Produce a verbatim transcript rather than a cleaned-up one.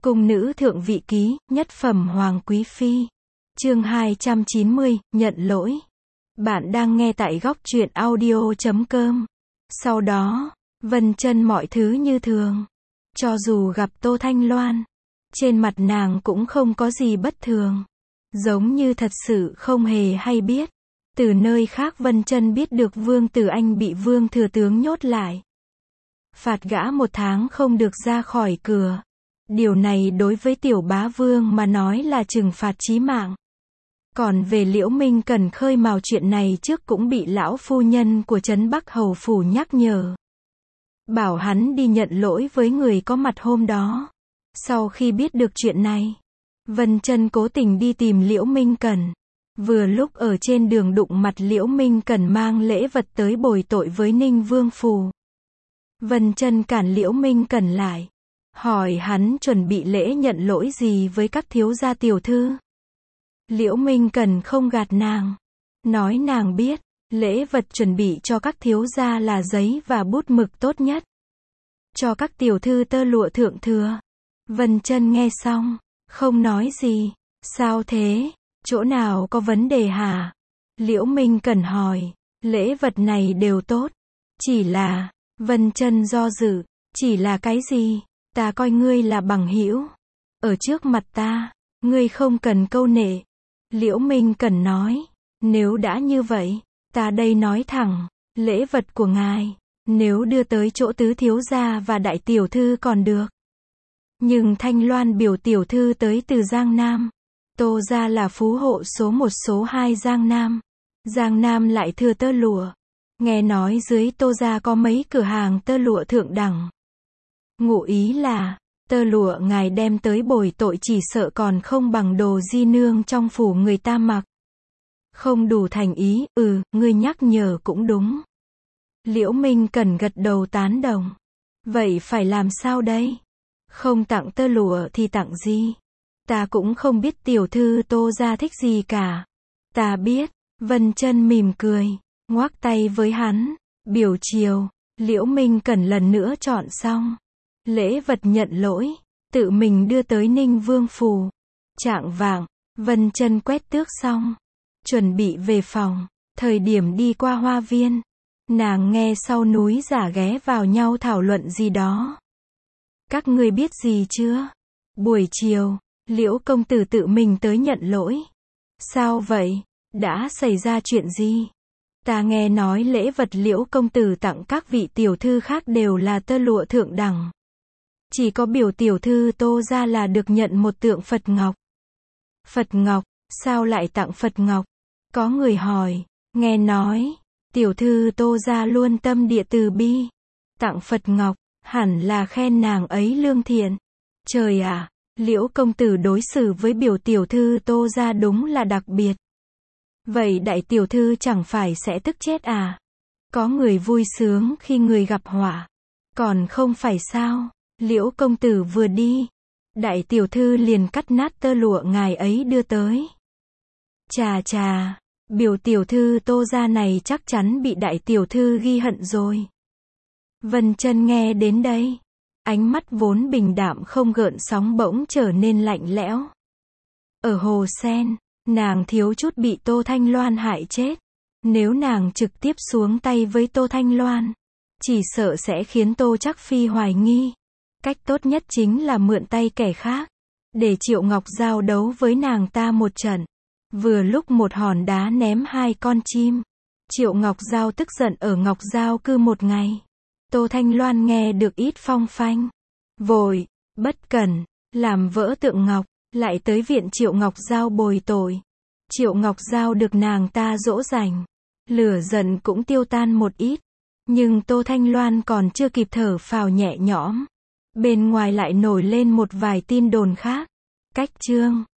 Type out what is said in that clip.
Cung nữ thượng vị ký, nhất phẩm hoàng quý phi. Chương hai trăm chín mươi, nhận lỗi. Bạn đang nghe tại góc truyện audio chấm com. Sau đó, Vân Chân mọi thứ như thường. Cho dù gặp Tô Thanh Loan, trên mặt nàng cũng không có gì bất thường. Giống như thật sự không hề hay biết. Từ nơi khác Vân Chân biết được Vương Tử Anh bị Vương Thừa Tướng nhốt lại. Phạt gã một tháng không được ra khỏi cửa. Điều này đối với tiểu bá vương mà nói là trừng phạt chí mạng. Còn về Liễu Minh Cần khơi mào chuyện này trước cũng bị lão phu nhân của Trấn Bắc Hầu Phủ nhắc nhở. Bảo hắn đi nhận lỗi với người có mặt hôm đó. Sau khi biết được chuyện này, Vân Chân cố tình đi tìm Liễu Minh Cần. Vừa lúc ở trên đường đụng mặt Liễu Minh Cần mang lễ vật tới bồi tội với Ninh Vương Phủ. Vân Chân cản Liễu Minh Cần lại, hỏi hắn chuẩn bị lễ nhận lỗi gì với các thiếu gia tiểu thư. Liễu Minh Cần không gạt nàng, nói nàng biết, lễ vật chuẩn bị cho các thiếu gia là giấy và bút mực tốt nhất. Cho các tiểu thư tơ lụa thượng thừa. Vân Chân nghe xong, không nói gì. Sao thế? Chỗ nào có vấn đề hả? Liễu Minh Cần hỏi. Lễ vật này đều tốt. Chỉ là, Vân Chân do dự, chỉ là cái gì? Ta coi ngươi là bằng hữu. Ở trước mặt ta, ngươi không cần câu nệ. Liễu Minh Cần nói, nếu đã như vậy, ta đây nói thẳng, lễ vật của ngài, nếu đưa tới chỗ tứ thiếu gia và đại tiểu thư còn được. Nhưng Thanh Loan biểu tiểu thư tới từ Giang Nam. Tô gia là phú hộ số một số hai Giang Nam. Giang Nam lại thừa tơ lụa. Nghe nói dưới Tô gia có mấy cửa hàng tơ lụa thượng đẳng. Ngụ ý là, tơ lụa ngài đem tới bồi tội chỉ sợ còn không bằng đồ di nương trong phủ người ta mặc. Không đủ thành ý, ừ, ngươi nhắc nhở cũng đúng. Liễu Minh Cần gật đầu tán đồng. Vậy phải làm sao đây? Không tặng tơ lụa thì tặng gì? Ta cũng không biết tiểu thư Tô gia thích gì cả. Ta biết. Vân Chân mỉm cười, ngoắc tay với hắn. Biểu chiều, Liễu Minh Cần lần nữa chọn xong lễ vật nhận lỗi, tự mình đưa tới Ninh Vương Phủ. Chạng vạng, Vân Chân quét tước xong, chuẩn bị về phòng. Thời điểm đi qua hoa viên, nàng nghe sau núi giả ghé vào nhau thảo luận gì đó. Các ngươi biết gì chưa? Buổi chiều, Liễu công tử tự mình tới nhận lỗi. Sao vậy? Đã xảy ra chuyện gì? Ta nghe nói lễ vật Liễu công tử tặng các vị tiểu thư khác đều là tơ lụa thượng đẳng. Chỉ có biểu tiểu thư Tô gia là được nhận một tượng Phật Ngọc. Phật Ngọc? Sao lại tặng Phật Ngọc? Có người hỏi. Nghe nói, tiểu thư Tô gia luôn tâm địa từ bi. Tặng Phật Ngọc, hẳn là khen nàng ấy lương thiện. Trời ạ, Liễu công tử đối xử với biểu tiểu thư Tô gia đúng là đặc biệt. Vậy đại tiểu thư chẳng phải sẽ tức chết à? Có người vui sướng khi người gặp họa. Còn không phải sao? Liễu công tử vừa đi, đại tiểu thư liền cắt nát tơ lụa ngài ấy đưa tới. Chà chà, biểu tiểu thư Tô gia này chắc chắn bị đại tiểu thư ghi hận rồi. Vân Chân nghe đến đây, ánh mắt vốn bình đạm không gợn sóng bỗng trở nên lạnh lẽo. Ở Hồ Sen, nàng thiếu chút bị Tô Thanh Loan hại chết. Nếu nàng trực tiếp xuống tay với Tô Thanh Loan, chỉ sợ sẽ khiến Tô Trác Phi hoài nghi. Cách tốt nhất chính là mượn tay kẻ khác, để Triệu Ngọc Giao đấu với nàng ta một trận. Vừa lúc một hòn đá ném hai con chim. Triệu Ngọc Giao tức giận ở Ngọc Giao cư một ngày. Tô Thanh Loan nghe được ít phong phanh, vội, bất cẩn, làm vỡ tượng ngọc, lại tới viện Triệu Ngọc Giao bồi tội. Triệu Ngọc Giao được nàng ta dỗ dành, lửa giận cũng tiêu tan một ít. Nhưng Tô Thanh Loan còn chưa kịp thở phào nhẹ nhõm, bên ngoài lại nổi lên một vài tin đồn khác. Cách chương